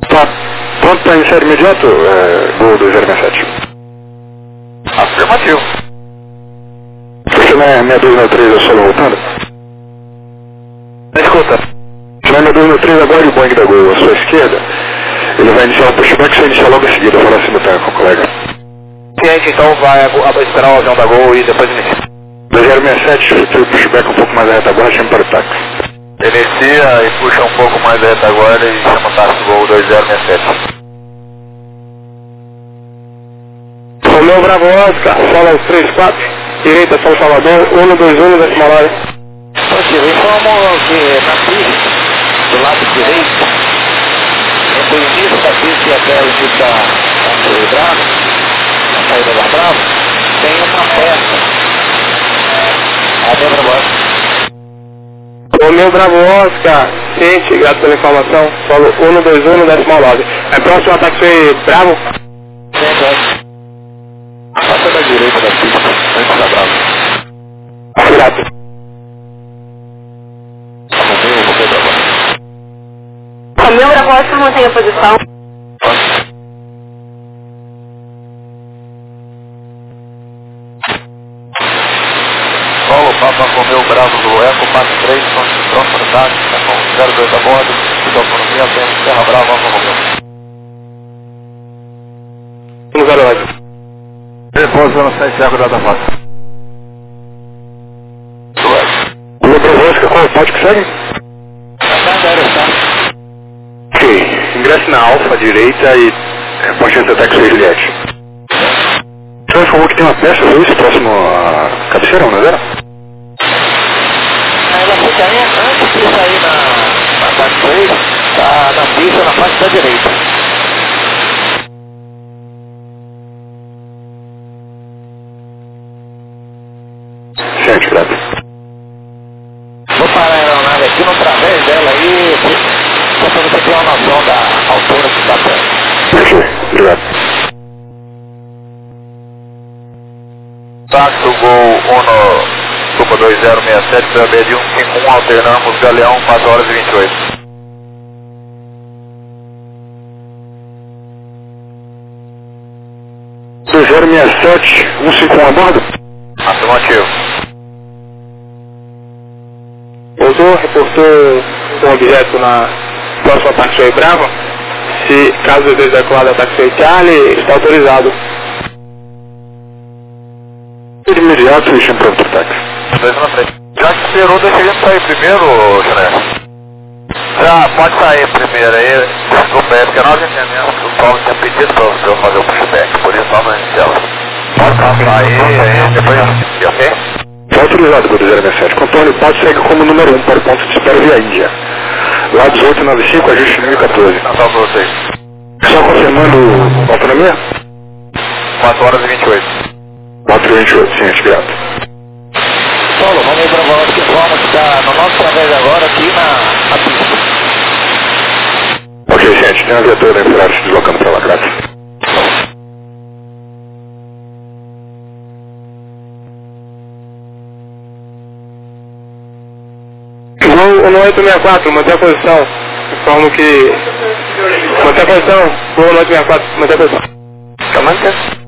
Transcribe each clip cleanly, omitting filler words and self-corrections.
Tá pronto para iniciar imediato, Gol 267? Afirmativo. Você não é 6293 é solo voltando? Escuta. Você não é 6293 agora e o Boeing da Gol à sua esquerda? Ele vai iniciar o pushback, você inicia logo em seguida, falar simultâneo com o colega. Ciente, então vai esperar o avião da Gol e depois inicia. 2067, o pushback um pouco mais à retaguarda, chama para o táxi. Inicia e puxa um pouco mais a retaguarda e chama o táxi Gol 2067. Romeu Bravo Oscar, sala 34, direita São Salvador, 121 decimal área. Positivo, informo que na pista, do lado direito, entre o início da pista e até o início da Bravo, a saída da Bravo, tem uma peça. Romeu Bravo Oscar. Romeu Bravo Oscar, ciente, obrigado pela informação, solo 121 decimal 9. É próximo ataque foi Bravo? Sim, passa da direita da pista, antes da Bravo. Obrigado. Romeu Bravo Oscar. Romeu Bravo Oscar, mantém a posição. Solo Papa Romeu Bravo do Eco 43, pronto para o táxi, com 02 a bordo, de autonomia, tem Serra Brava, Alfa Romeu. 108. Repouso no 7 Serra da Mata. Romeu Bravo Oscar, qual é o pódio que segue? Ok, ingresse na Alfa direita e reporte esse ataque foi Juliette. Você informou que tem uma peça, foi isso, próximo à cabeceira, não era? Ela fica aí, antes de sair na parte 3, tá na pista, na parte da direita. Ciente, grato. Vou parar a aeronave aqui no través dela aí, só para você ter uma noção da altura que está perto. Ok, obrigado. Táxi Gol 1, Tupa 2067, PAB de 151, alternamos Galeão, 4 horas e 28. Dois 067, 151 a bordo? Afirmativo. Pousou, reportou um objeto na próxima taxiway Brava. Se caso deseje decolar da taxiway Charlie, está autorizado. De imediato, deixa para outro táxi. 2 na frente. Já que esperou, deixa ele sair primeiro, Jané. Já pode sair primeiro aí. Desculpa, é porque nós entendemos que o Paulo tinha pedido para eu fazer o pushback, por isso nós não iniciamos. Pode sair aí, depois eu inicio, ok? Está autorizado, Gol 067. Contorno pode segue como número 1 para o ponto de espera via Índia. Lá 1895, ajuste 2014. Natal para vocês. Só confirmando autonomia? 4 horas e 28. 428, ciente, grato. Paulo, vamos aí para nós que informa que está no nosso través agora aqui na pista. Ok, ciente, tem uma viatura da Embraer se deslocando para lá, grato. Gol 1864, manter a posição. Informo que... Manter a posição. Gol 1864, manter a posição. Tá mantendo?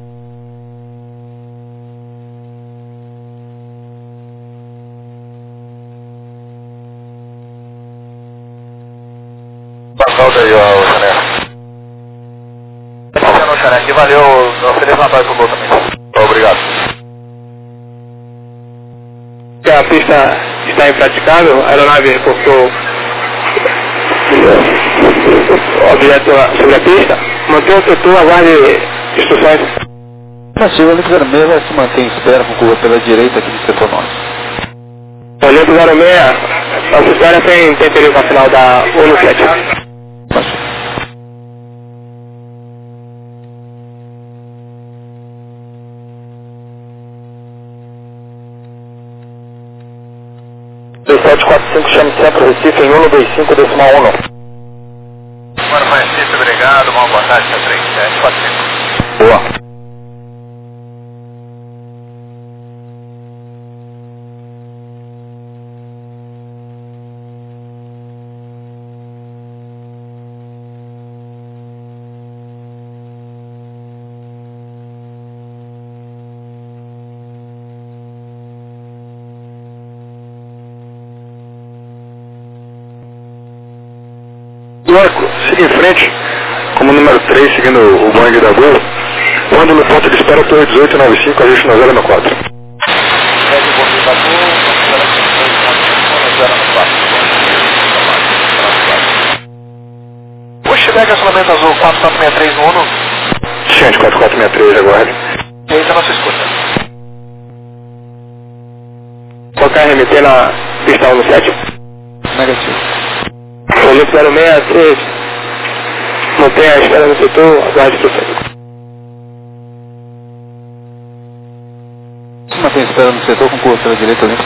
Passou daí, ó, Jané. Não, Jané, aqui valeu, eu ofereço uma parte pro Gol também. Obrigado. A pista está impraticável, a aeronave reportou objeto sobre a pista. Mantenha o setor, aguarde instruções. Mas o Olímpico Vermelho vai se manter em espera com curva pela direita aqui no setor norte. Olímpico 06, nossa espera tem perigo na final da 1-7. Sete 45, chame Centro Recife em 125 decimal 1. Agora vai Recife, obrigado, uma boa tarde, 3745. Boa. Loco, siga em frente, como número 3, seguindo o Boeing da Gol. Quando no ponto de espera, torre 1895, ajuste na 094. Pushback acionamento azul 4463 no Uno. Ciente 4463, aguarde. Eita, nossa escuta. Colocar RMT na pista 17. Negativo. Olímpico 063. Mantém a espera no setor, aguarde o setor. Se mantém espera no setor, concurso pela direita ali.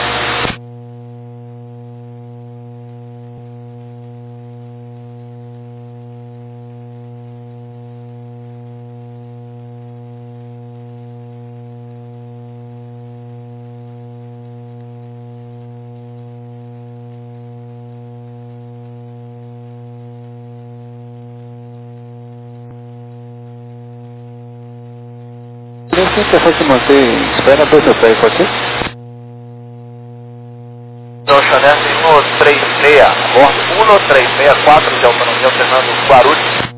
Se você se manter em espera, dois seus pés, pode ser? Então, Chanel 136, bordo 1364 de autonomia, alternando Guarulhos.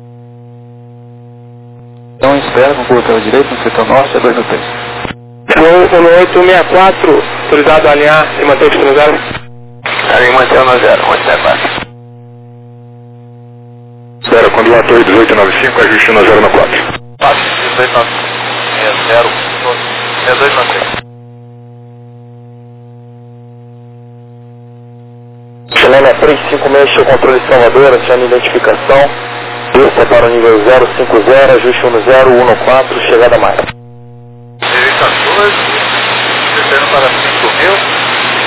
Então espera, concurso pela direita, no setor norte, é 2 no 3. 1864, autorizado a alinhar e manter o destino 0. Alinha mantendo no 0, 174. Espera, quando a torre 1895, ajuste na 094. 1895. 6296. Chilena 356, seu controle de Salvador, acione identificação. Desça para o nível 050, ajuste 1014, chegada a Maia. Nível 14, descendo para 5.000.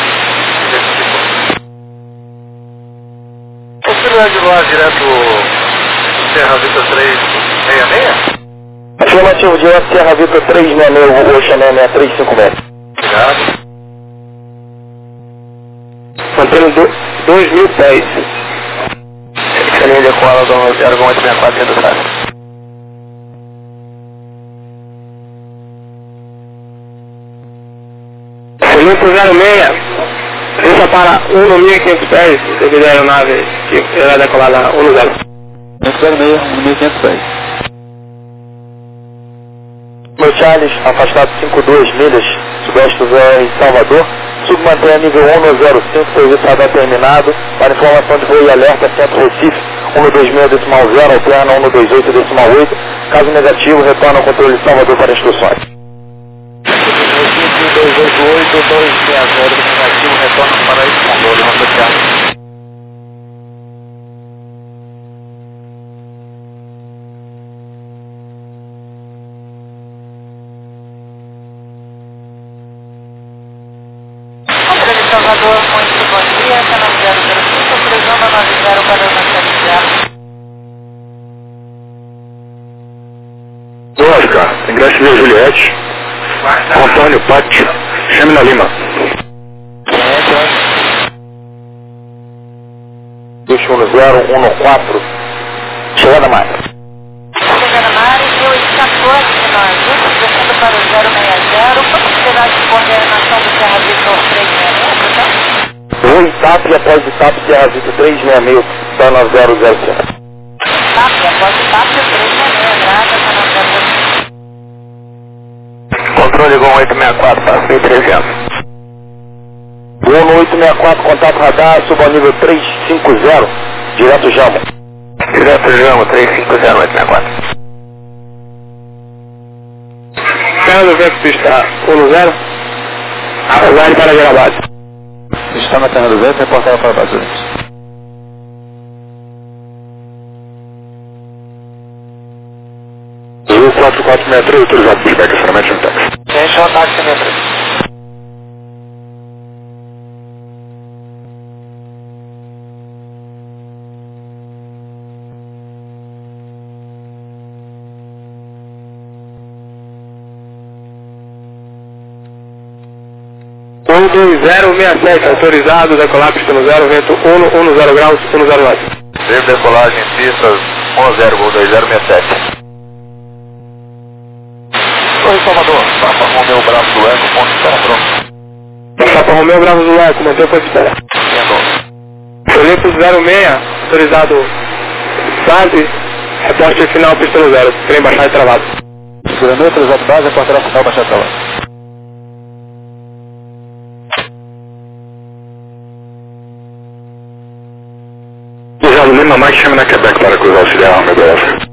Possibilidade de voar direto Serra Vista 366? Afirmativo, direto Serra Vista 366, Oxané 6356. Obrigado. Mantendo 2.000 pés. Linha de cola do 0864 dentro do tráfego. Olimpo 06, desça para 1.500 pés, devido à aeronave que irá decolar na 10. 106, 1.500 pés. No Charles, afastado 52 milhas, sudeste do VR Salvador, submantenha nível 105, serviço radar terminado, para informação de voo e alerta, centro Recife, 126.0, alterna 128.8, caso negativo, retorna ao controle de Salvador para instruções. Recife 288, 260, negativo, retorna para esse controle, não fechado. Salvador, muito bom dia, canal 005, autorizando a 90 para o nosso Oscar, ingresso via Juliette, Antônio Pátio, chame na Lima. 21014, chegada a Maia. Chegando na área, 1814 de nós, descendo para o 060, possibilidade de coordenação do Serra Vitor 366, tá? Voo TAP e após o TAP Serra Vitor 366, está na 005. TAP, após o TAP 366, grata, tá na 005. Controle com 864, passei 300. Voo no 864, contato radar, suba ao nível 350, direto Jamo. Direto Jamo, 350, 864. Serra do Vento, pista 10, aguarde para Gerabado. Está na Terra do Vento, reportado para a base Olímpicos. Voo 4463, autorizado por pushback, acionamento no táxi. Gente, um ataque simétrico. Voo 2067, autorizado, decolar pista no 0, vento 10 graus, 10 Teve decolagem pistas 10, Gol 2067. Oi, Salvador, Papa Romeu Bravo do Eco, ponto de espera pronto. Papa Romeu Bravo do Eco, mantém o ponto de espera. Olimpo 06, autorizado Tarde, reporte final, pista no 0, trem baixado e travado. Segura neutro, exato base, reporte final, baixado e travado. Usado Lima, Mike, chama na Quebec para cruzar auxiliar, Romeo BF.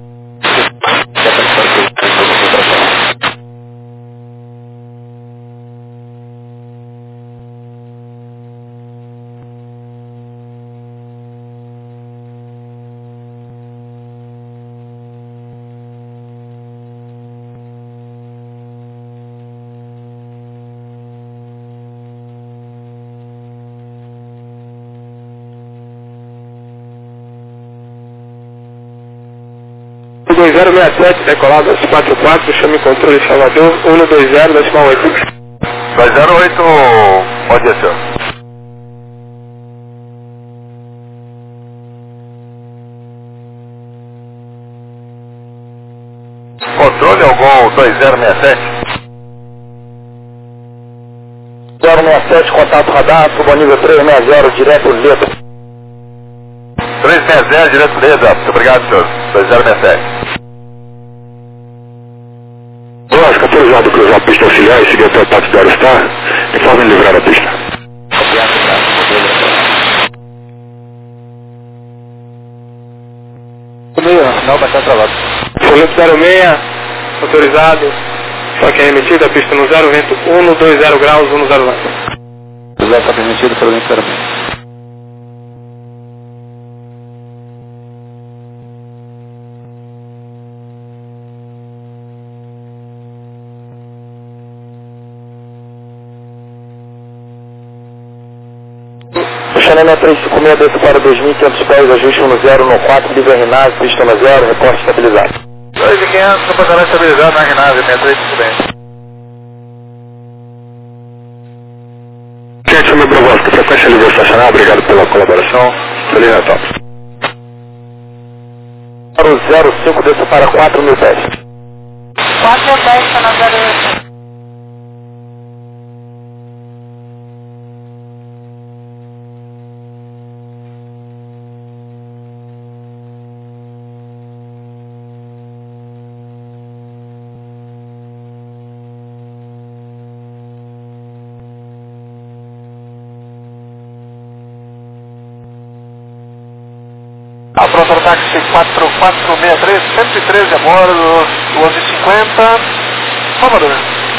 O 2067, decolado às 44, chame controle Salvador, 120, decimal 8. 208, pode ser, senhor. Controle algum 2067? 067, contato radar, suba nível 360, direto letra. 360, direto Leda. Muito obrigado, senhor. 2067. Lógico, autorizado cruzar a pista auxiliar e seguir até o pátio do Aerostar, informe livrar a pista. Final, baixado e travado. Folheto 06, autorizado, só que é emitido a pista no 0, vento 120 graus, 10 lance. Exato, está permitido pelo vento 06. Chanel 356, desce para 2.500 pés, ajuste 10 no 4, livre Rinase, pista no 0, reporte estabilizado. 2.500, comportamento estabilizado na Rinase, 63, tudo bem. Gente, meu Brovosco, frequência livre estacional, obrigado pela colaboração. Feliz Natal. Para o 05, desce para 4.000 pés. 4 10, está na 08. A próxima táxi 4463, 113 a bordo, 11h50. Salvador.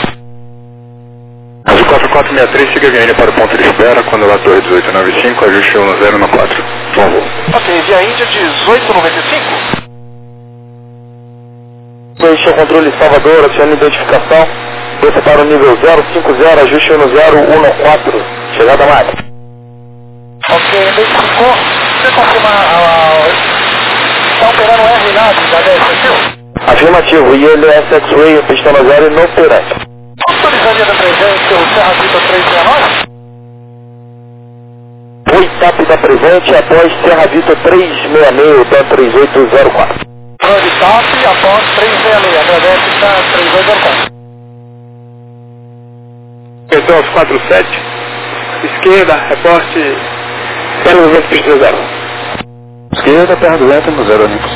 Azul 4463, siga a VN para o ponto de espera, quando lá torre 1895, ajuste 10 no 4. Por favor. Ok, via Índia 1895. Deixe o controle Salvador, acione identificação, desça para o nível 050, ajuste 1014, chegada máxima. Ok, identificou. Você confirma está operando R nave da 10, viu? Afirmativo, ILS X-Ray, pista no 0 inoperante. Autorizaria da presente o Serra Vita 369? O TAP da presente após Serra Vita 366, pé 3804. Grande TAP após 366, agradece está 3804. Então, aos 47, esquerda, reporte, terra do vento, pista 0. Esquerda, terra do vento no 0, Olympus.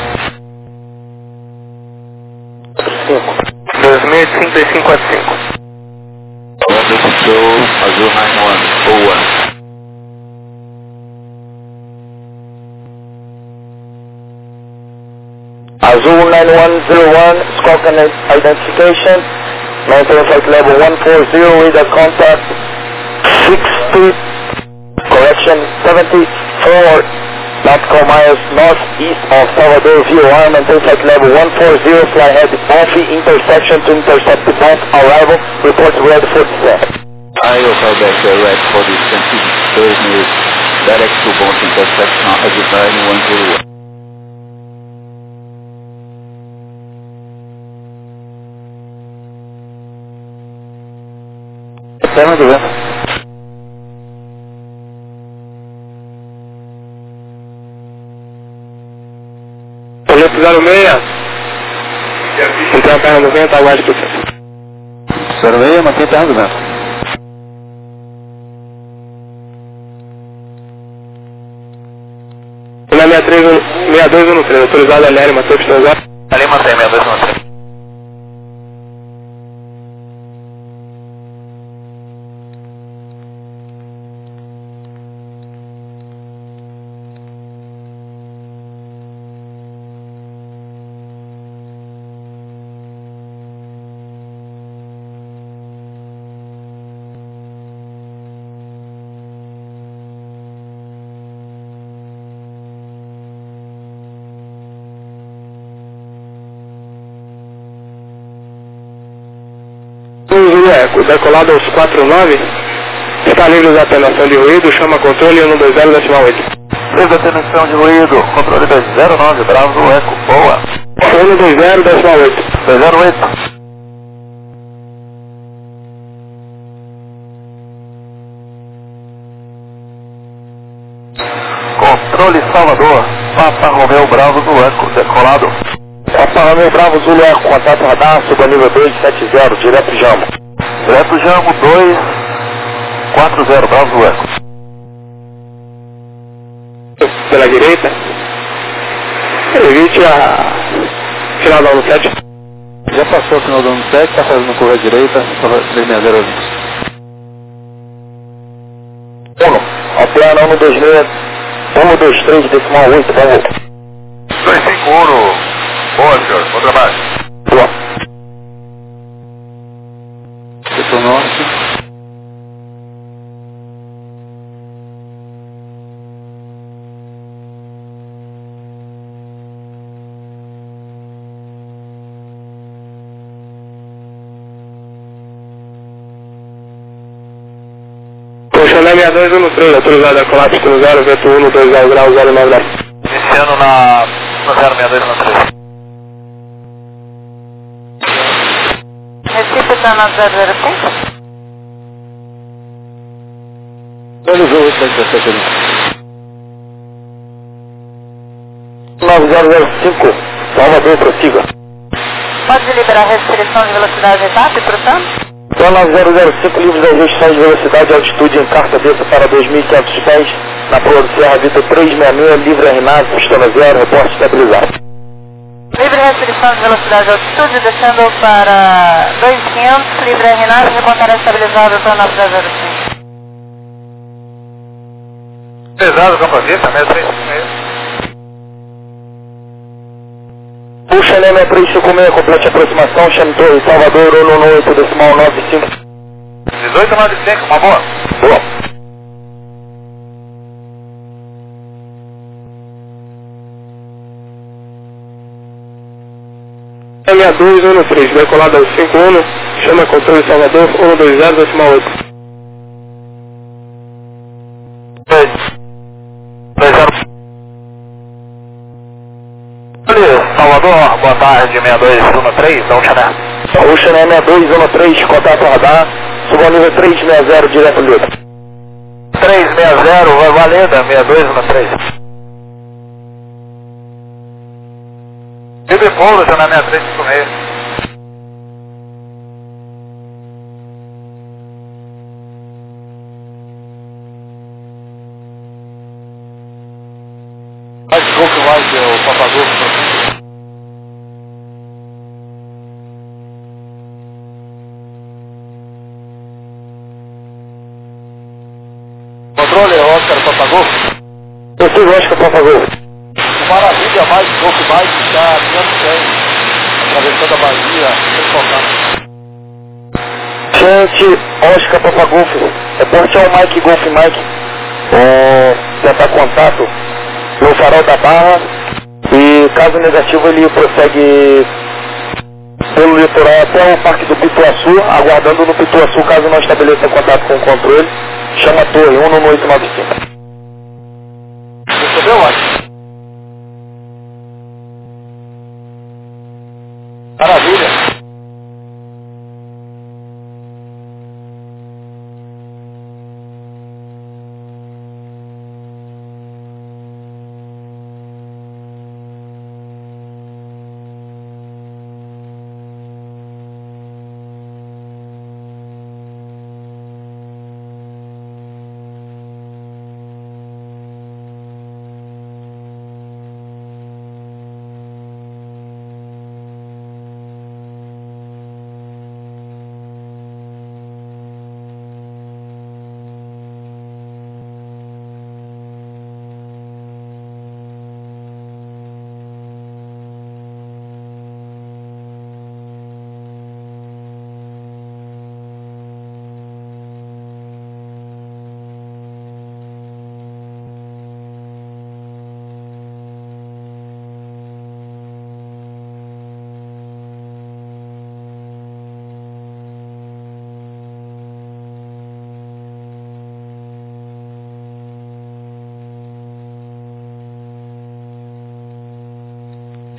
2085-3545. Order control, Azul 9101. Azul 9101, Squawk identification, maintain flight level 140, radar contact 60, correction 74, nautical miles northeast of Salvador, VOR, maintain flight level 140, fly head Bonfi, intersection to intercept the Bonf arrival, reports ready for descent. I will call back direct for the 22 minutes, direct to Bonf intersection, Azul 9101. Terra do vento. Folheto 06, então a terra do vento, aguarde por cento. 06, mantém terra do vento. 6213, autorizado a Nery, Matheus Transar. Ali mantém 6213. Decolado aos 49, está livre da atenuação de ruído, chama controle 120.8. Livre da atenuação de ruído, controle 209, Bravo, Eco, boa. 120.8. 208. Controle Salvador, Papa Romeu Bravo do Eco, decolado. Papa Romeu Bravo Zulu Eco, contato radar, suba nível 270, direto Jambo. Direto Jambo 240, Bravo do Eco. Pela direita, evite a final da 17. Já passou o final do 17, está fazendo curva à direita, 360. 1, Oceano 123, decimal 8, vamos. 251, boa senhor, bom trabalho. Boa. Setor norte. Colchonê 6213, autorizado a colapso no 0, vento 1, 2 graus, 0, 9 graus. Iniciando na 06213. Recife está na 005? Olha o jogo 77 ali. 9005, Salvador, prossiga. Pode liberar restrição de velocidade etapa e portanto? Então 9005, livre das restrições de velocidade e altitude em carta cabeça para 2.500 pés, na prova do Serra Vitor 366, livre RNAV, pistona 0, reporte estabilizado. Livre restrição de velocidade e altitude, descendo para 2.500, livre RNAV, reportará estabilizado para 905. Pesado, campanista, 6356. Puxa, né, 356, complete aproximação, chame Torre, Salvador, 118, decimal 95. 1895, uma boa. Boa. M6213, decolado aos 51, chama controle Salvador, 120, decimal 8. 20. Salvador, boa tarde, 6213, da Uxané. Uxané 6213, contato radar, suba ao nível 360, direto livre. 360, Valenda, 6213. E depois, Uxané 6356. Mais pouco mais o Papagol. Controle, Oscar Papagol. Possível, Oscar, por favor. Maravilha, mais pouco mais, está 500 pés, atravessando a Bahia, sem focar. Gente, Oscar, Papa Golf, reporte ao Mike Golf Mike, tentar contato no farol da Barra e caso negativo ele prossegue pelo litoral até o Parque do Pituaçu, aguardando no Pituaçu caso não estabeleça contato com o controle, chama a torre 11895. Recebeu, Mike? Maravilha.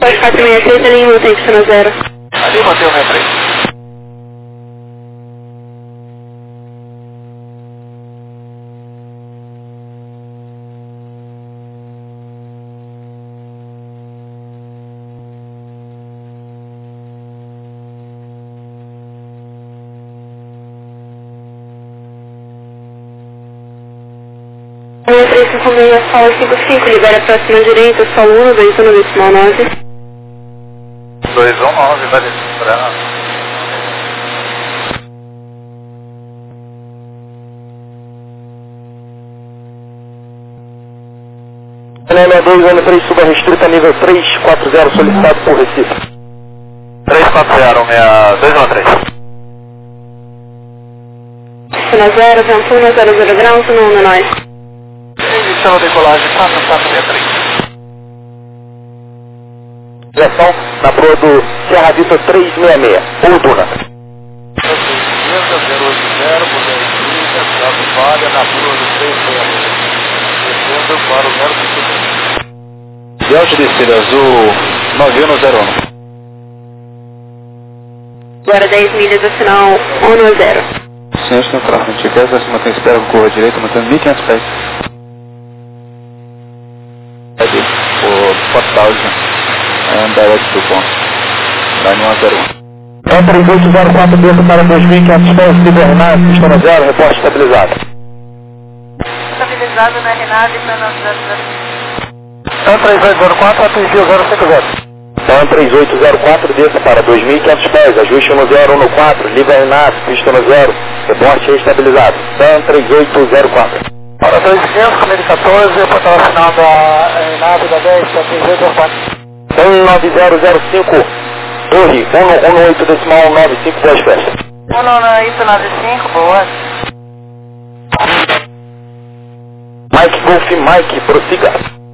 Fox 466, linha 1, tem piscina 0. Ali mantém o 63. Linha 356, solo 55, libera a próxima direita, solo 1, 21, decimal 9. 219, vai descer pra... LL213, suba restrita, nível 340, solicitado por Recife. 340, 213. Piscina 0, vento 1, 00 graus, 1 nós. Iniciando a decolagem, 463. Direção na proa do Serra Vista 366, ou Duna. Esquerda, 080, por 10 milhas, Cabo Falha, na proa do 366. Descendo para o 052. Delta descida azul, 9101. Agora 10 milhas do sinal 110. Senhor central, a gente quer se mantém espera com curva direita, mantendo 1500 pés. For 4000 and direct to point 9101. 3804 desça para 2500 pés, Cibernar, pistona 0, reporte estabilizado. Estabilizado na Renave, plano 005. 3804, atingiu 050. 3804, desça para 2500 pés, ajuste 1014, livre Inácio, pistona 0, reporte estabilizado. 3804. Para 2500, comigo 14, eu portava final da nave da 10, para 3804. 19005, torre, 118 decimal 95, 10 festas. 11895, boa. Mike Golf Mike, prossiga.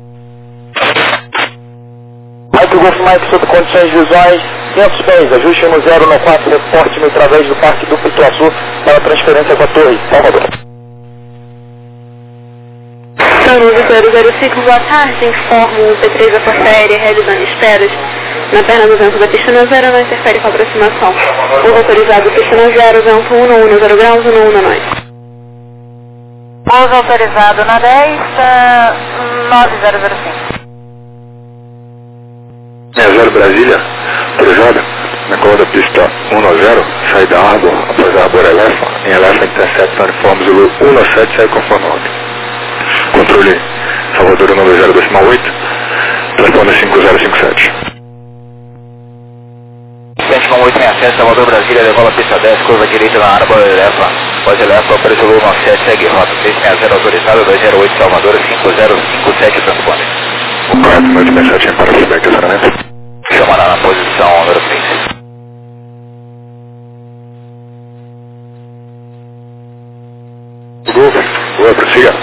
Mike Golf Mike, sob condições visuais, 500 pés, ajuste 1014, reporte-me através do Parque do Pituaçu para transferência com a torre, Salvador. Sanudo 005, boa tarde, informo o P3 da Força Aérea realizando esperas na perna do vento da pista 0, não interfere com a aproximação. O autorizado pista 0, vento 110 graus, 1 nós. Pouso autorizado na 10, 9005. 60 Brasília, autorizada, na cola da pista 190, sai da Arbor, após a Arbor Elephant, em Elephant intercept no uniforme Zulu 197, sai conforme ontem. Controle Salvador 90 decimal 8, telefone 5057. 71867, Salvador Brasília, decola pista 10, curva direita na Arbor Elephant. Pode Elephant, preço Zulu 97, segue rota 360 autorizado, 208 Salvador, 5057, transpone. Correto, meu de mensagem para feedback, acionamento. Chamará na posição número 3. Golf, boa, prossiga.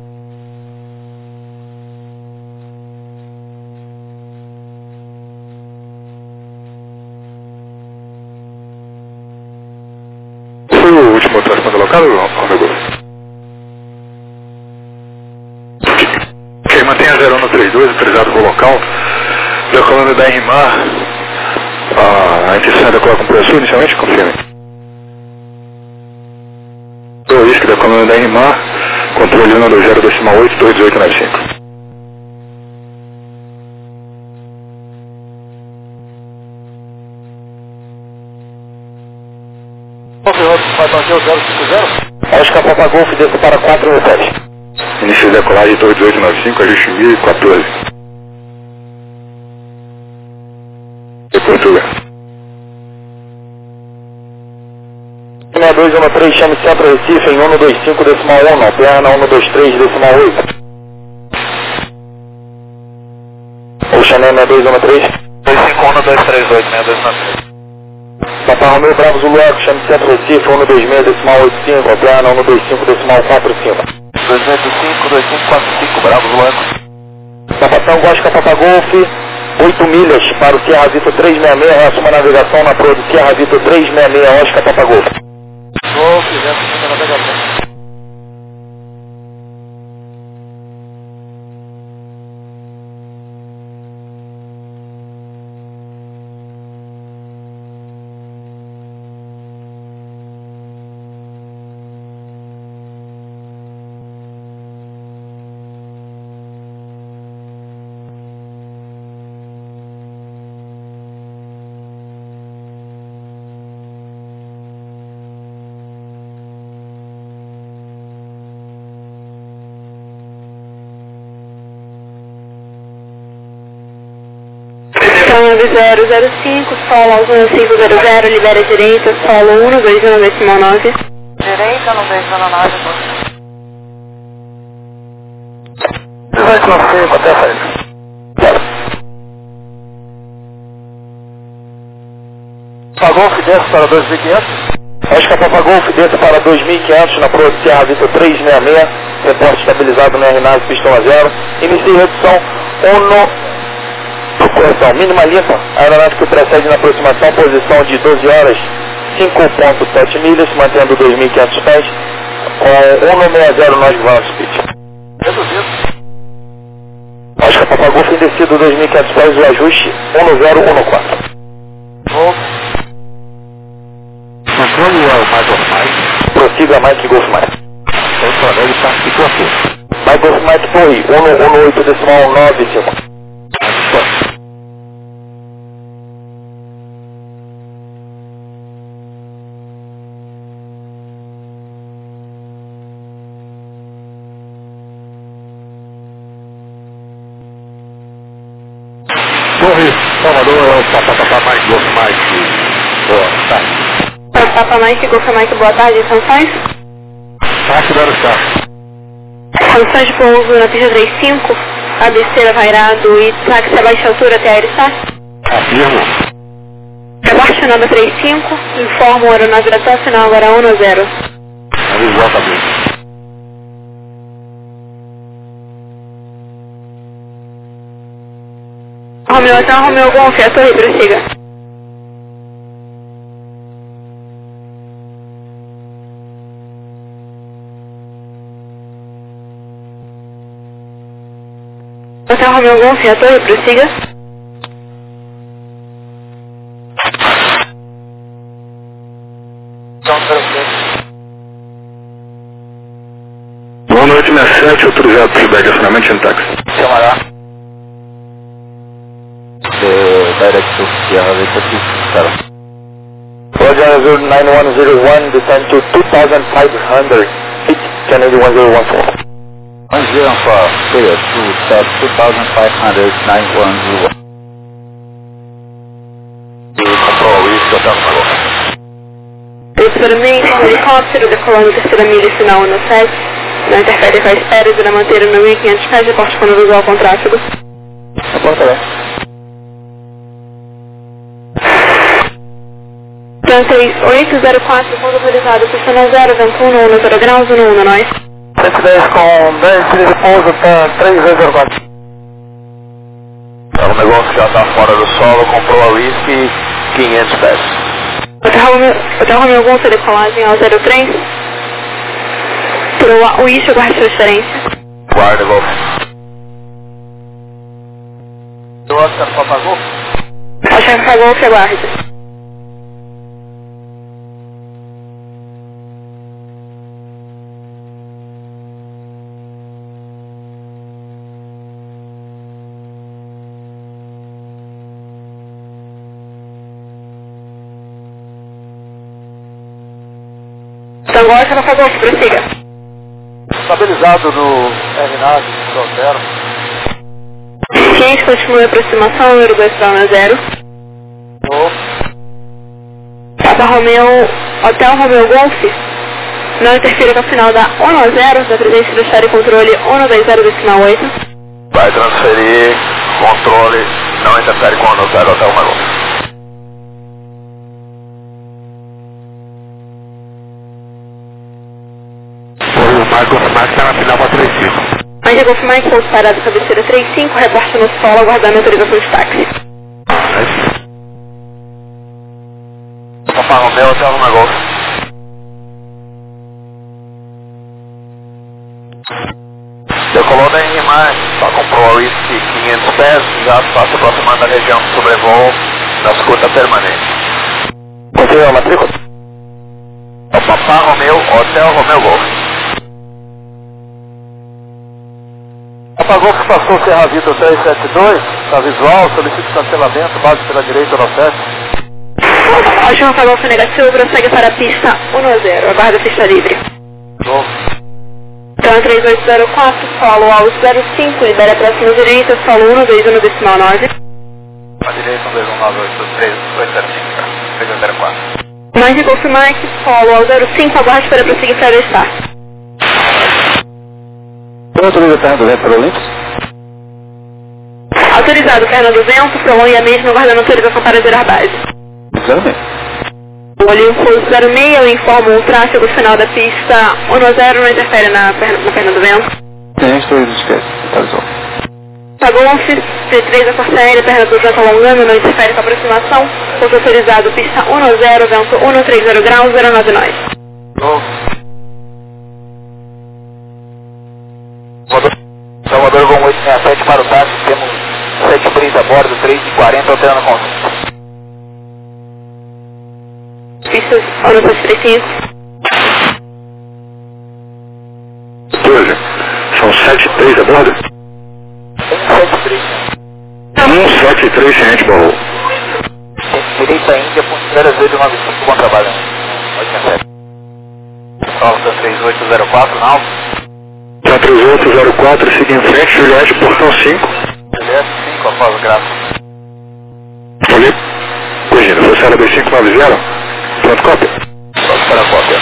Foi o último transporte local ou meu Golf? Ok, mantenha 0132, autorizado para o local. Decolando da RMAR, a intenção é decolar com o preço inicialmente, confirme. O risco decolando da RMAR, controle 120 decimal 8, 21895. Vai bater o 050? Oscar Papa Golf, desça para 417. Início de decolagem 21895, ajuste 1014. De Portugal. 6213, chame Centro Recife em 125 decimal 1, perna 123 decimal 8. Oxané 6213. 251 238 6293. Papa Romeu Bravo Zulu Eco, chame Centro Recife 126 decimal 85, perna 125 decimal 45. 285, 2545, Bravo Zulu Eco. Papa Tango, Oscar Papa Golf, 8 milhas para o Sierra Vista 366, reassuma a navegação na proa do Sierra Vista 366, Oscar Papa Golf. Golf, 250 navegação. 19005, solo ao 1500, libera direita, solo 121,9. Direita, 1,9. Vai com você até a saída. Pagou o Fidense para 2.500. Acho que a Papagolf desce para 2.500 na proa de Serra Vitor 366, reporte estabilizado no RNAS pistão a 0. Inicie redução 1 correção mínima limpa, aeronáutica que precede na aproximação, posição de 12 horas 5.7 milhas, mantendo 2.500 pés, com 160 nós ground speed. Reduzido. Acho que a Papagolf descido 2.500 pés, o ajuste 1014. Controle o Michael Mike. Prossiga Mike Golf Mike. Então, ele está aqui com você. Mike Golf Mike Torre, 118,95. Torre, Salvador, Papa Mike Golf Mike. Boa tarde. Papa Mike, Golf Mike, boa tarde, sanções? Taxi da Aerostar. Sanções de pouso na pista 35, cabeceira vairado e táxi a baixa altura até a Aerostar. Afirmo. Reporte nova 35, informa o aeronave até o final agora 10. Exatamente. Romeu, então Romeu Golf, a torre, prossiga. Hotel Romeu Golf, a torre, prossiga. Boa noite, 67, autorizado para feedback, acionamento em táxi. Chamará. Direct to Sierra Vista 6, Roger 9101, descend to 2,500 feet, Kennedy 1014. 104, clear to start 2,500, 910. E comprou isso, eu tava falando. Professor um helicóptero decolando terceira milha, sinal 17. Não interfere com a espera de manter o 1.500 pés de porte quando visual com tráfego. Então 3804, ponto autorizado, pistão 0, vento 1, 0 graus, 1, nós. 110 com 10 milhas de pouso, 3204. É um negócio que já tá fora do solo, comprou a whisky 500 pés. Hotel Romeu Golf, decolagem ao 03. Pro Wish, aguarde transferência. Guarda, Golf. O Oscar Papagolf? Oscar Papagolf, aguarde. Então agora você vai fazer o que? Prossiga. Estabilizado no RNAV, pistão 0. Ciente, continua a aproximação, número 2 para 0. Papa Romeu, Hotel Romeu Golf. Não interfira com o final da 10, da presença do estado de controle 120,8. Vai transferir controle, não interfere com o 10 até o Golf. Golf Mike está na final para 35. Ainda Golf Mike, pouso parado, cabeceira 35, reporte no solo, aguardando a autorização de táxi. Papa Romeu até o Golf. Decolou da Henrimar, só comprou a whisky 500 pés, já está se aproximando da região de sobrevoo da escuta permanente. Continua a matrícula? É o Papa Romeu, Hotel Romeu Golf. Papagolf passou Serra Vitor 372, está visual, solicita cancelamento, base pela direita no acesso. Ótimo, Papagolf negativo, prossegue para a pista 10, aguarda a pista livre. Então 3804, solo ao 05, libera a próxima direita, solo 1, 2, 1, decimal 9. A direita. Mike Golf Mike, follow ao 05, aguarde para prosseguir para o start. Pronto, liga perna do vento para o Olympus. Autorizado, perna do vento, prolongue a mesma, aguardando autorização para zerar base. 06. O Olympus 06, eu informo o tráfego final da pista 10, não interfere na perna do vento. Tem, estou esquece, atualizou. Golf, P3 a força aérea, perna do vento alongando, não interfere com a aproximação. Pouso autorizado, pista 10, vento 130 graus, 09 nós. Salvador, vão 867 para o táxi, temos 73 a bordo, 3h40, alterando com Pistas 135. 12. São 73 a bordo? 173. 173 sem handball. Direita Índia, ponto 0095, bom trabalho. 87. Salta 3804, não? 3804, siga em frente, Juliette, portão 5. Juliette 5, após o gráfico. Olhei. Corrigindo, você era B590. Pronto, cópia. Pronto para a cópia.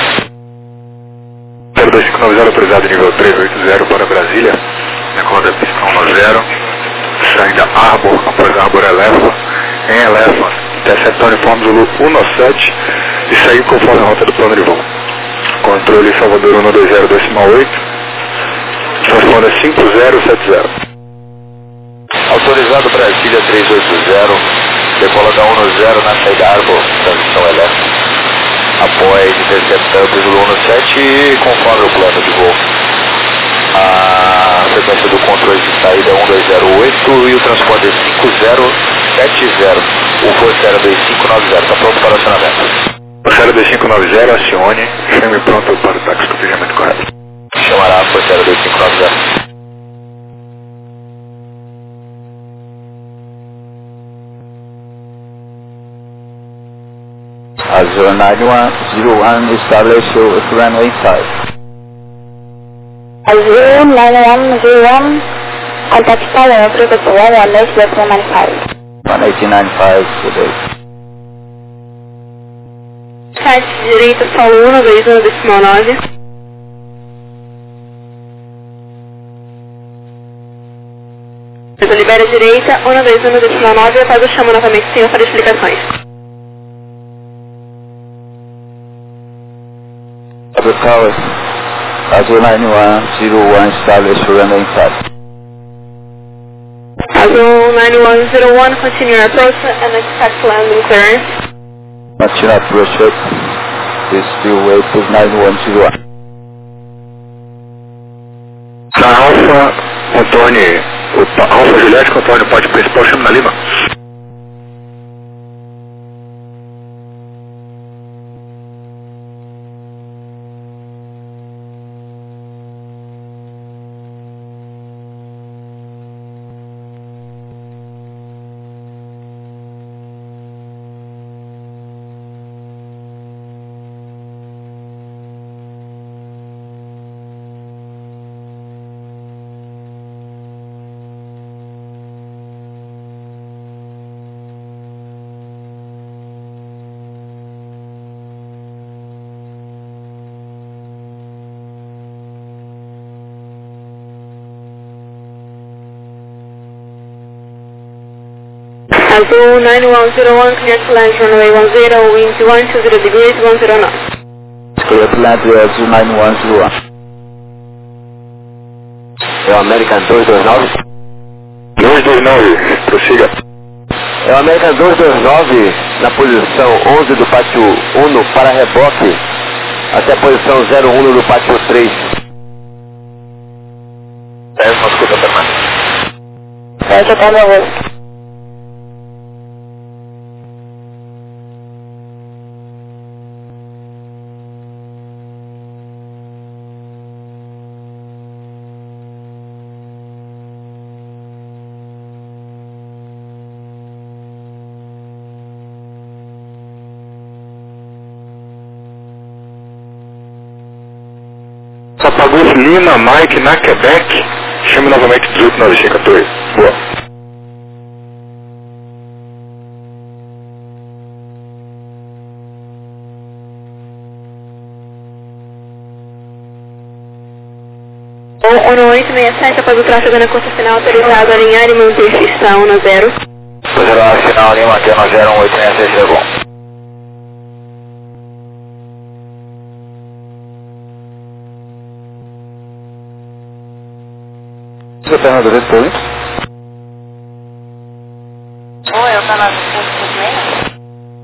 02590, autorizado nível 380 para Brasília. Recorda pistão 10. Saindo Arbor, após Arbor Elephant. Em Elephant, interceptar uniforme Zulu 17 e seguir conforme a rota do plano de voo. Controle Salvador 120,8. Transponda 5070. Autorizado Brasília 380, decola da 10 na saída Arbor, transição elétrica. Após interceptando Zulu 17 e conforme o plano de voo. A sequência do controle de saída é 1208 e o transponder 5070. O Força Aérea 2590, está pronto para o acionamento. Força Aérea 2590, acione, chame pronto para o táxi do pediamento correto. Chamará a Força Aérea 2590. Azul 9101, establish runway 5. Azul 9101, contact tower, frequency 11895. 11895 today. Site direita, solo 121,9. Libera a direita, 121,9, após eu chamo novamente o senhor para explicações. Azul Tower, Azul 9101, establish runway 5. Azul 9101, continue your approach and expect landing clearance. Continue approach it. Please still wait to 9101. Na Alfa, Antônio, Alfa Juliette, Antônio, pode principal, chama na Lima. Azul 9101, clear to land runway 10, wind 120 degrees, 10 knots. Clear to land with Azul 9101. É o American 229. 229, prossiga. É o American 229 na posição 11 do pátio 1 para reboque até a posição 01 do pátio 3. Uma escuta permanente. Já tá movendo. Papagos Lima, Mike, na Quebec, chame novamente 189514. Boa. 1867, após o tráfego na curta final, autorizado a alinhar e manter pista 1 na 0. Pois final, ali, manter na 01866, chegou. Você tá na 200 Oi, eu tô na 256.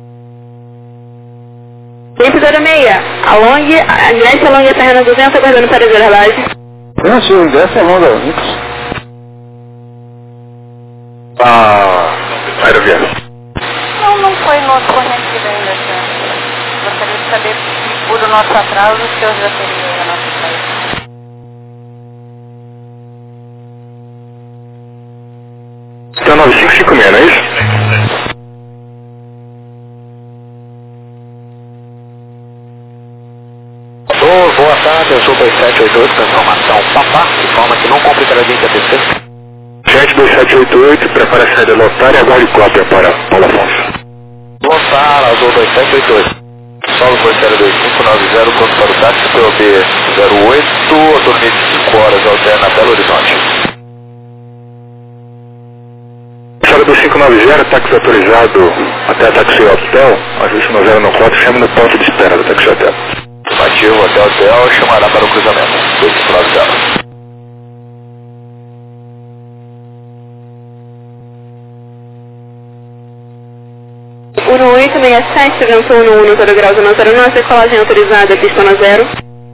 Tempo 06, alongue, ingresse alongue a terra na 200, aguardando para a base. Não, se o ingresso é longa, Olympus. Aeroviário. Não foi no outro corrente ainda, senhor. Gostaria de saber, por o nosso atraso, o senhor já teria a nossa saída. Está 9556, não é isso? Boa tarde, eu sou 2788, transformação Papá, informa que não cumpre inteligência TC. Gente 2788, prepara a saída lotar e aguarde cópia para Paulo Afonso. Lotar, azul 2788. Solo foi 02590, pronto para o táxi, POB 08, autonomia de 5 horas, alterna Belo Horizonte. Sala do 590, táxi autorizado até a Taxi Hotel, ajuste no 094, chame no ponto de espera do Taxi Hotel. Afirmativo, hotel, chamará para o cruzamento. 2590. Uno 867, vento 11, 0 graus, 109, decolagem autorizada, pista na 0.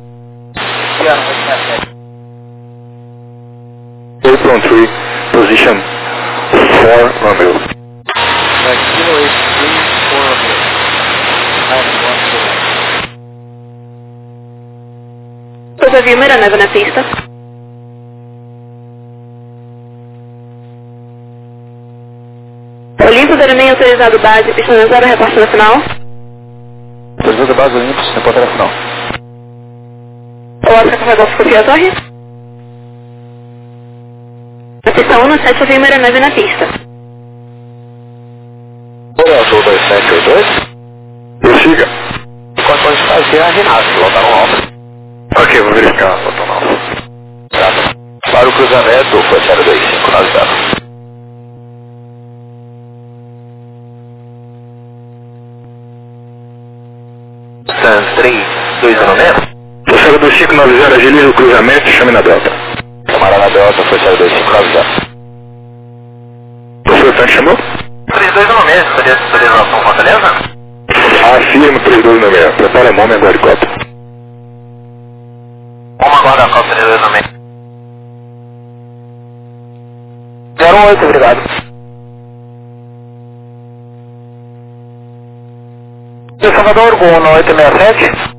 813, position 4 Romeo. Pousa via Miraneva na pista. Olimpo 06, autorizado base, pista na 0, repórter na final. Autorizado base Olympus, repórter na final. O Oscar Cavagol copia a torre. Na pista 1, no 7, via Miraneva na pista. Oi, azul 2782. Prossiga. Enquanto a fazer a ginástica, lotaram alta. Ok, vou verificar a foto nova. Para o cruzamento, foi 02590. Sans 3, 2 Sala do 590, agiliza o cruzamento e chame na Delta. Chamará na Delta, foi 02590. Professor Santos chamou? 3296, poderia nossa Fortaleza? Afirmo 3296, prepara a mão e aguarde cópia. Vamos aguardar a cópia 3296. 08, obrigado. De Salvador, com 1867.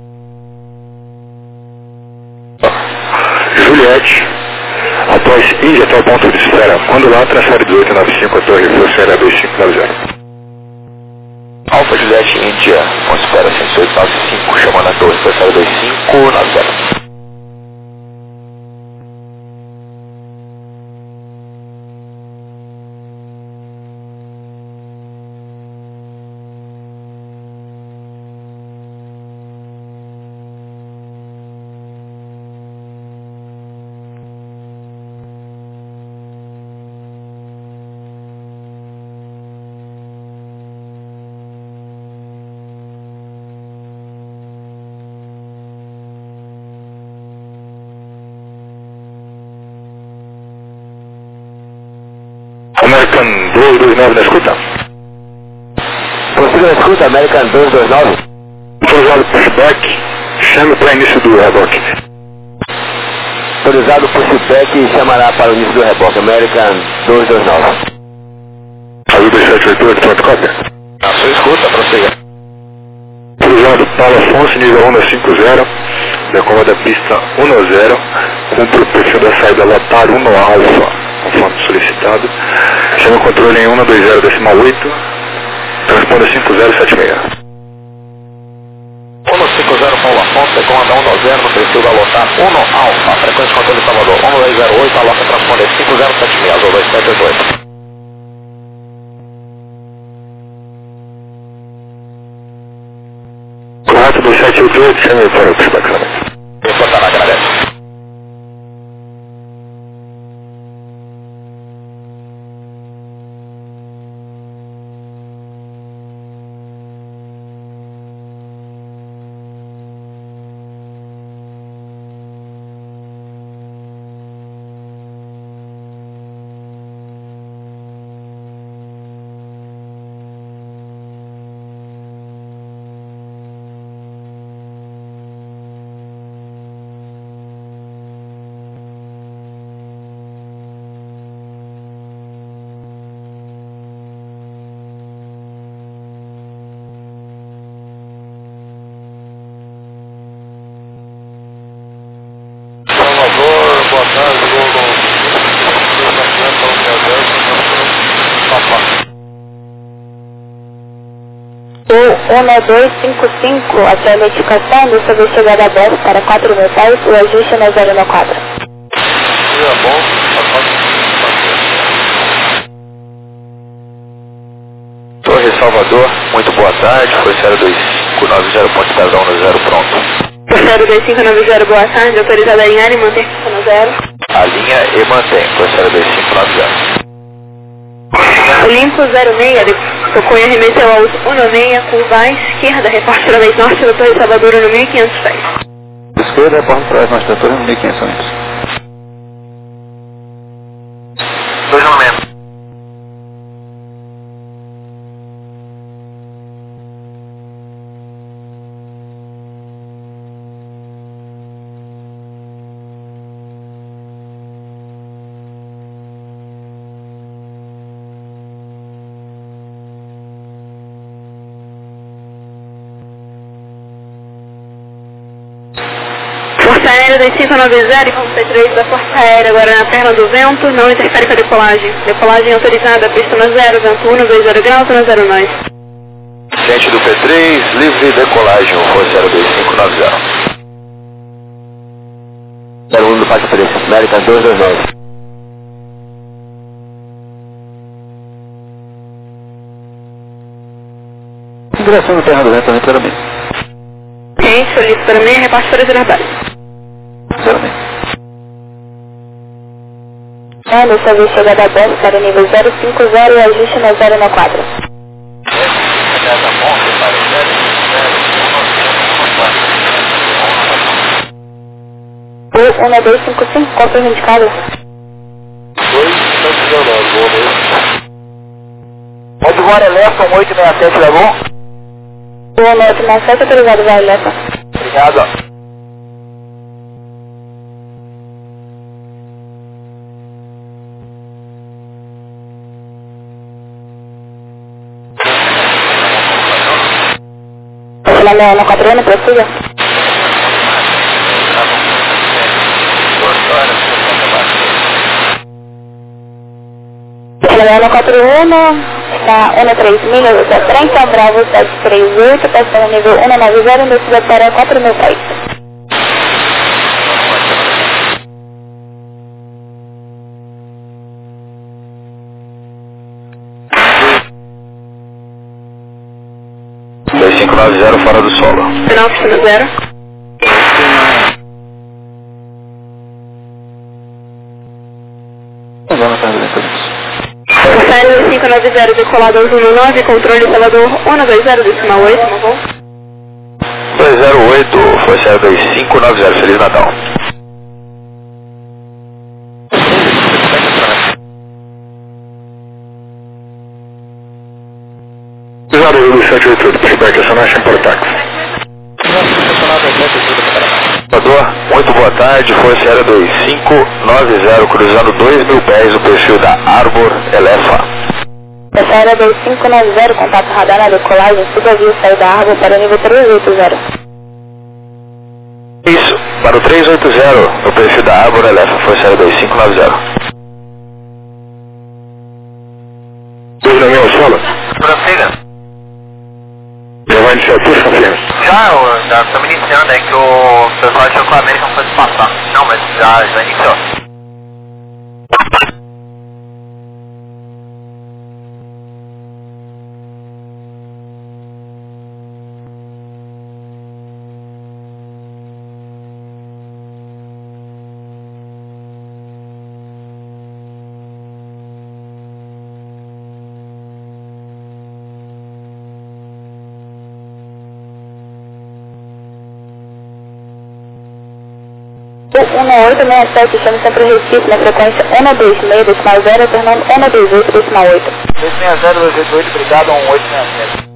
Juliette, após injetar o ponto de espera, quando lá transfere do 895 a torre Forceira 2590. Alfa Juliette Índia, com espera 10895, chamando a torre, foi 02590. American 229 na escuta? Prossiga na escuta, American 229. Autorizado pushback, chame para início do reboque. Autorizado por feedback e chamará para o início do reboque, American 229. Azul 2788, pronto, cópia. Na sua escuta, prossiga. Autorizado Paulo Afonso, nível 150, decola da pista 10, cumpre o perfil da saída lotar 1 alfa, conforme solicitado. Chama o controle em 120,8, transponda 5076. 150 Paulo Afonso, comanda 190 no perfil da lotar 1 alfa, frequência controle Salvador 1208, a loca transponder 5076, azul 2788. Correto 2788, chame para o pushback também. Importante, agradece. 1255, até a notificação do serviço chegada aberta para 4.000 pés, o ajuste na 014. Bom, Torre Salvador, muito boa tarde, foi 0290, ponte Pezão no 0, pronto. Foi 02590, boa tarde, autorizada a alinhar e manter no 0. A linha e mantém, foi 02590. Limpo 06, tocou e arremesseu aos 16, curva à esquerda, reporte para vez norte da Torre Salvador no 1500 pés. Esquerda, reporte para vez norte da Torre no 1500 metros. 290. Força Aérea 2590 e vamos P3 da Força Aérea, agora na perna do vento, não interfere com a decolagem. Decolagem autorizada, pista no 0, vento 1, 20 graus, no 09. Gente do P3, livre decolagem, foi 02590. 01 do Parque 3, América 229. Direção na terra do vento também, claramente. Ok, solicito para mim, reparte para Zerabás. Claramente. No serviço chegada aberta para o nível 050 e ajuste na 094. 1255, qual foi o indicado? 219, Pode voar Elefa 1867, tá bom? O 1867 autorizado, vai, Lefa. Obrigado. Finalmente, na 4 anos, precisa? Finalmente, na 4 anos, está 13 milhas, você é 30, Bravo 738, passando nível 190, descida para 4.000 pés. Fora do solo. Final, pista 0. Força Aérea 590, decolado aos 19, controle Salvador 120, decimal 8, tá bom? 208, foi 02590, Feliz Natal. Zero 788, pushback, acionagem por táxi. Salvador, muito boa tarde, foi 02590, cruzando 2.000 pés o perfil da Arbor Elefa. Força Aérea 2590, contato radar na decolagem, suba via sair da Arbor para o nível 380. Isso, para o 380, no perfil da Arbor Elefa, foi 02590. 290, solo. Prossiga. Já vai iniciar por confiança. Já estamos iniciando, é que o pessoal achou que o América fosse passar. Não, mas já iniciou. O 1867, estamos sempre em Recife, na frequência 126, decimal 0, alternando 128, decimal 8. 260, 288, obrigado, 1867.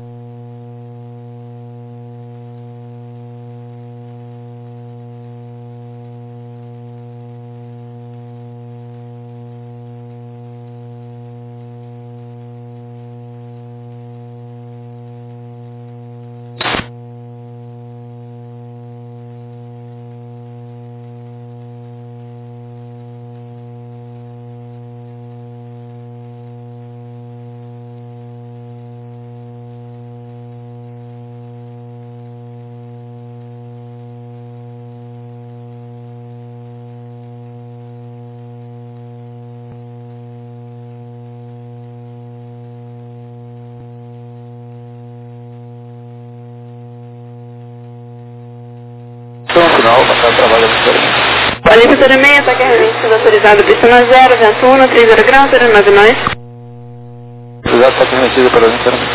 para trabalhar no experimento. Olímpio 06, ataque remetido autorizado, pista 0, vento 1, 30 graus, 09 nós. Autorizado, ataque remetido para o experimento.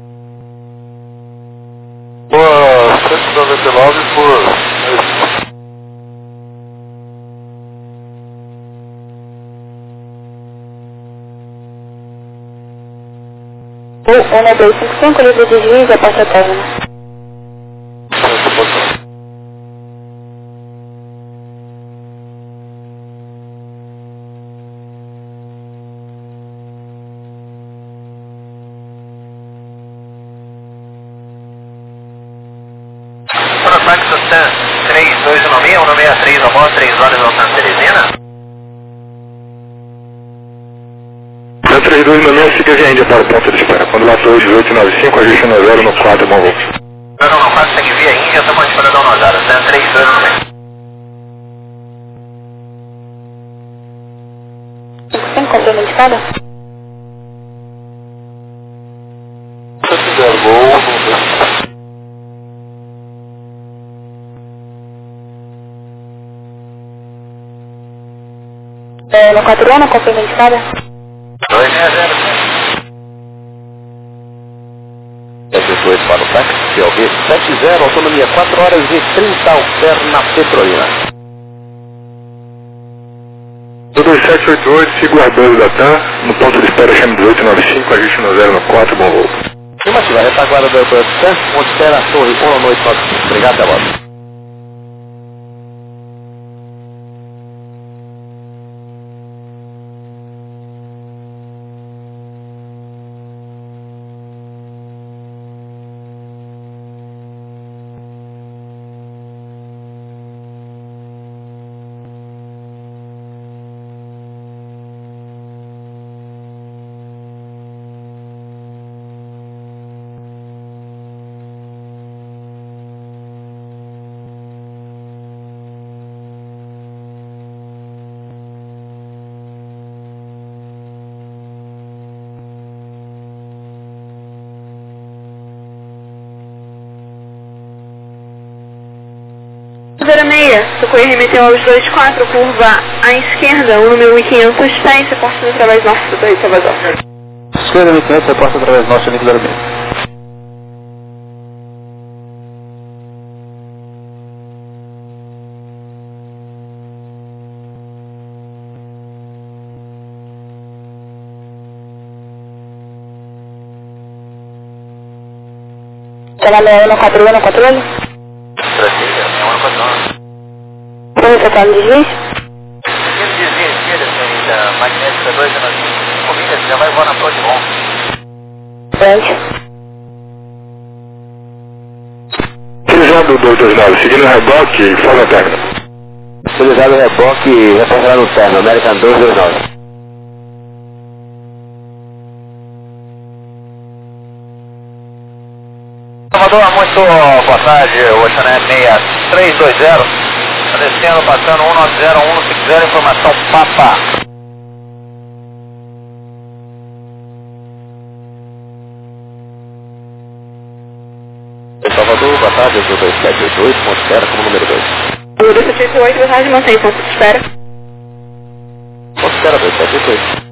Boa, 199 por... O 1255, livre de juiz, a passa términa. Protax Sustan 3216, 163, amor, 3 horas no Santa Teresina. 3216, siga a Índia para o ponto de espera. Quando latou 1895, ajuste no 0 no 4, bom voo. Não, 4 segue via Índia, estamos esperando a nós, 3216. 55, complemento de cada. Se fizer gol, não No 41, complemento de cada. 260. 18 para o táxi, CLV 70, autonomia 4 horas e 30, alterna Petrolina. 2788, siga o Ardoso da TAM, no ponto de espera chama 1895, ajuste no 0 no 4, bom voo. Afirmativa, retaguarda da TAM, onde espera a torre 1 noite 95. Obrigado, até logo. Socorro remeteu aos 24, curva à esquerda, o número 1500, pés, reporte no através norte do Rio de Salvador. Esquerda 1500, reporte através norte do Rio de Salvador. Canal 141 no controle. Brasília, 141. Como você está no desvio? Ele dizia esquerda, senhorita, magnética 295, corrida, já vai voar na Pro de Bom. Frente. Utilizado 229, seguindo o reboque, folga términa. Utilizado o reboque, reportará no terno, American 229. Salvador, muito boa tarde, o Oceanet 6320, descendo, passando 190, 150, informação Papa. Salvador, boa tarde, 2788, ponto de espera como número 2. O 288, boa tarde, mantém ponto de espera. Ponto de espera, 2788.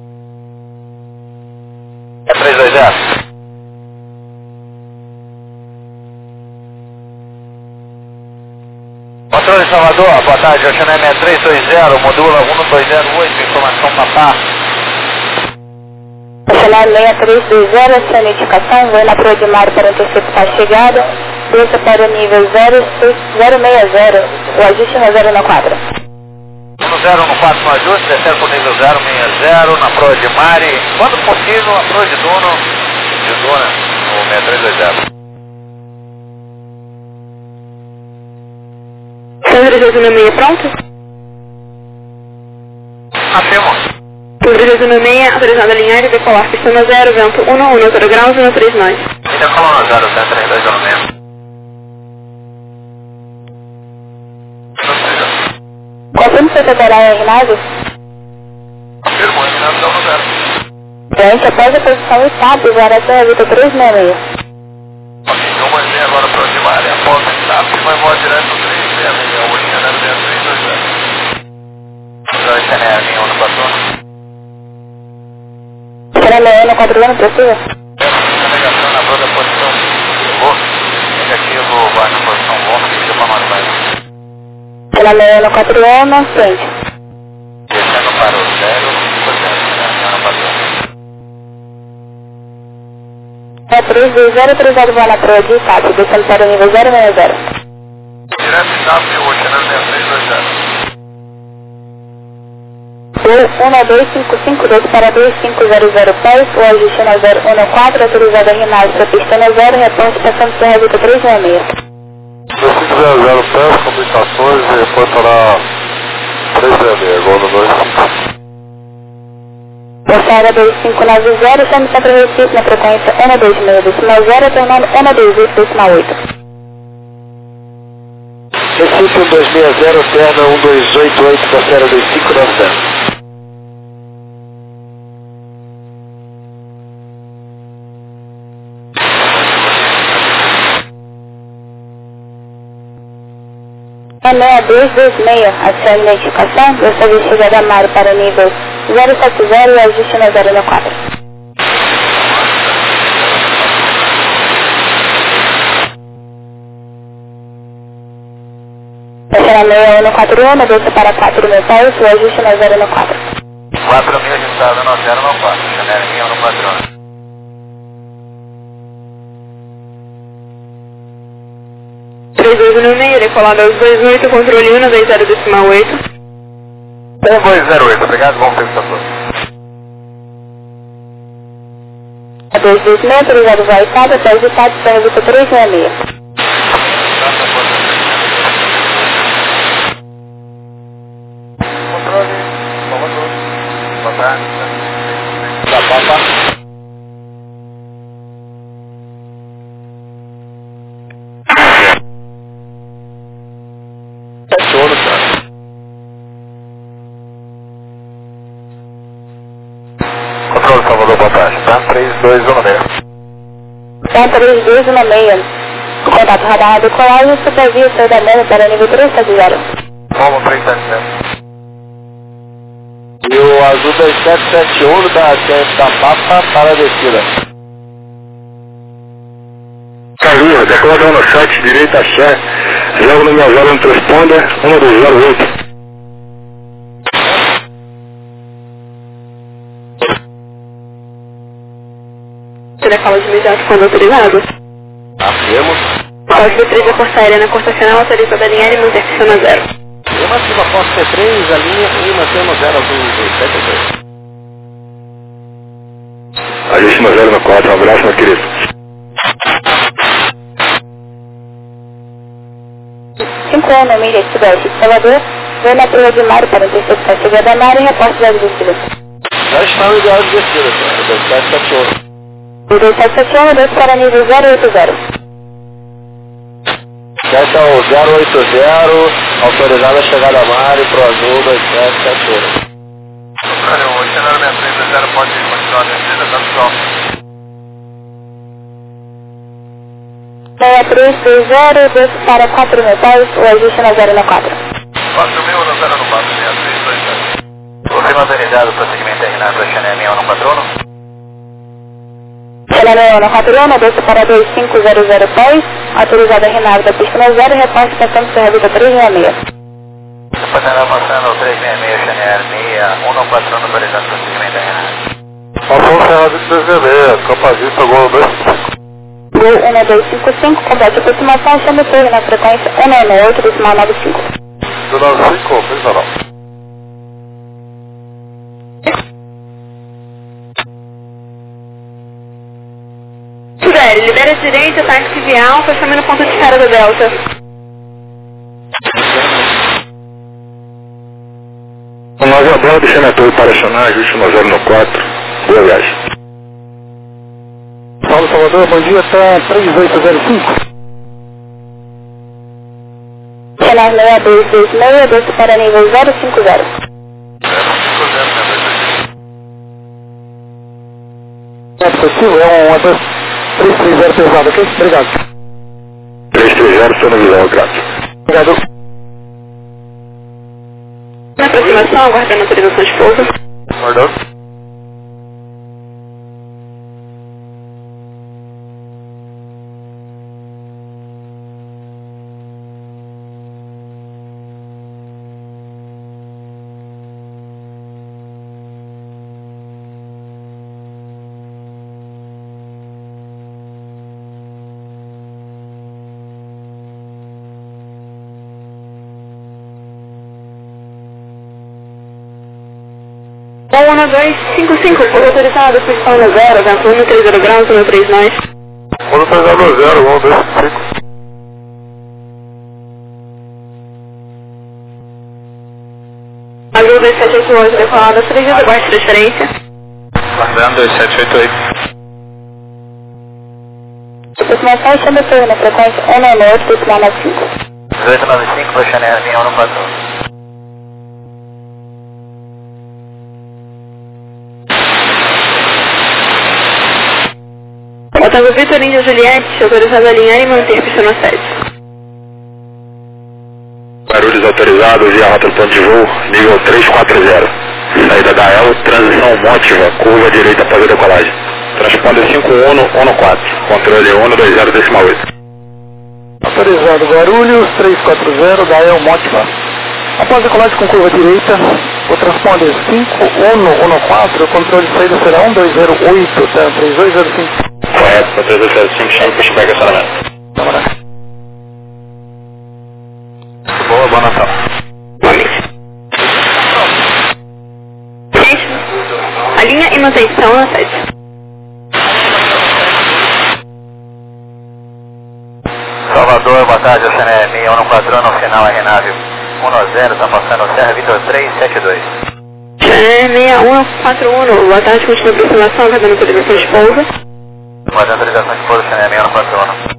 É 320. Controle Salvador, boa tarde, Oceanet 6320, modula 1208, informação Papá. Oceanet 6320, sem identificação, voo na Pro de Mar para interceptar a chegada, desça para o nível 060, o ajuste no 0 na quadra. No 0 no 4 no ajuste, descendo para o nível 060, na Pro de Mari, quando possível, a Pro de Duno, no 6320. 136, pronto? Afirmo. 136, autorizado a alinhar e decolar, pista 0, vento 1, 0 graus, 13 nós. Ainda coluna 0, 3206. Confirme se federal Ignazio. Afirmo, Ignazio no 0. Frente após a posição estável, variação é Vitor 366. Ok, então vai ver agora para onde vai. A ponta está, vai voar direto no 366. 141, precisa? Navegação na boa da posição Golf, negativo, vai na posição Golf, fica para nós mais. Pela 141, frente. Descendo para o 0, não passou. É 320, 30 voa na proa de Itália, descendo para o nível 060. Direto Itália, oceano 6320. 12552 para 2500 pés, o ajuste na 014, autorizado a rimar para pista na 0, reporte passando por Reduta 366. 2500 pés, comunicações e reportará 366, gol no 25. Poçada 2590, chame para Recife na frequência 126.0, tornando 128.8. Recife 1260, terna 1288, Costeira 2590. É 6226, acione identificação, dessa vez chegada a Mário para o nível 070 e ajuste na 064. Estacionamento 6141, desça para 4.000 pés, o ajuste na 064. 4.000 registrado no 094, Chanel 141. 3216, decolado aos 28, controle 120.8. 1208, obrigado, bom tempo para todos. A 226, autorizado vai Itália, até os estados, para Reduta 366. Controle, Salvador, boa tarde. Da Papa. Controle, Salvador, boa tarde. Tá 3216. Tá 3216. Contato radar decolagem, supervia seu da mesa para nível 370. Vamos 370. E o azul 2771 da Papa para a descida. Carlinhos, decolado no 7, direita Xé, jogo no meu 0 no transponder, 1208. Telecala de imediato quando autorizado. Afirmo. Código 3 da Força Aérea na constacional autorizada a linha e manter na 0. Estimativa Fox C3, a linha e mantendo 0 azul 272. Ajuste no 0 no 4, um abraço, meu querido. 51 na milha sudeste de Salvador, vem na proa de Mário para interceptar a chegada a Mário e reporte das descidas. Já está no ideal de descida, cara. 2771. O 2771, desce para nível 080. Desce ao 080, autorizada a chegada a Mário pro azul 2771. Controle, o cenário 6320 pode continuar a descida, tá pessoal? 6330, desce para 4.000 pés, o ajuste na 094. 4.000 no 094, 6320. Confirma autorizado, procedimento terminado para Chanel 141. Chanel 141, desce para 2500 pés, autorizado a renave da pista na 0 e reporte passando por Reduta 366. Passando avançando 366, Chanel 141, autorizado, procedimento terminado. Afonso Ferrado de 366, Capazista, gol 25. Gol 1255, complete a aproximação, chame torre na frequência 198, decimal 95. 95, pensa Sudere, libera a direita, táxi via alfa, chame no ponto de espera do Delta. O 9 a bordo, deixando a torre operacional, ajuste no 0 no 4. Boa viagem. Paulo Salvador, bom dia, tá 3805. Chanel 6226, desce para nível 050. É possível, é um 330 pesado, ok? Obrigado. 330, estou no visão, grato. Obrigado. Na aproximação, aguardando autorização de pouso. Aguardando. Oceano 255, por autorizado, posição no 0, vento 130 graus, 13 nós. Autorizado 0, 1, 2, 5. Azul 2788, decolada, surgindo, aguarde transferência. Guardando 2788. Aproximação chama foi na frequência 198,95. 1895, para Chanel, linha 114. Otávio Vitor Índia Juliette, autorizado a alinhar e manter pista no 7. Barulhos autorizados via rota do ponto de voo, nível 340. Saída da EL, transição Mótiva, curva direita após a decolagem. Transponder 5114, controle 120,8. Autorizado Guarulhos 340 da EL Mótiva. Após a decolagem com curva direita, o transponder 5114, o controle de saída será 1208, 3205. Correto, 3205, chame pushback acionamento. Vamos lá. Boa, boa Natal. Alinha e manutenção na 7. Salvador, boa tarde, Chanel, linha 114, no final RNAV 10, está passando Serra Vitor 372. Chanel 6141, boa tarde, continua a aproximação, aguardando autorização de pouso. Guardando autorização de pouso, Chanel, linha 141.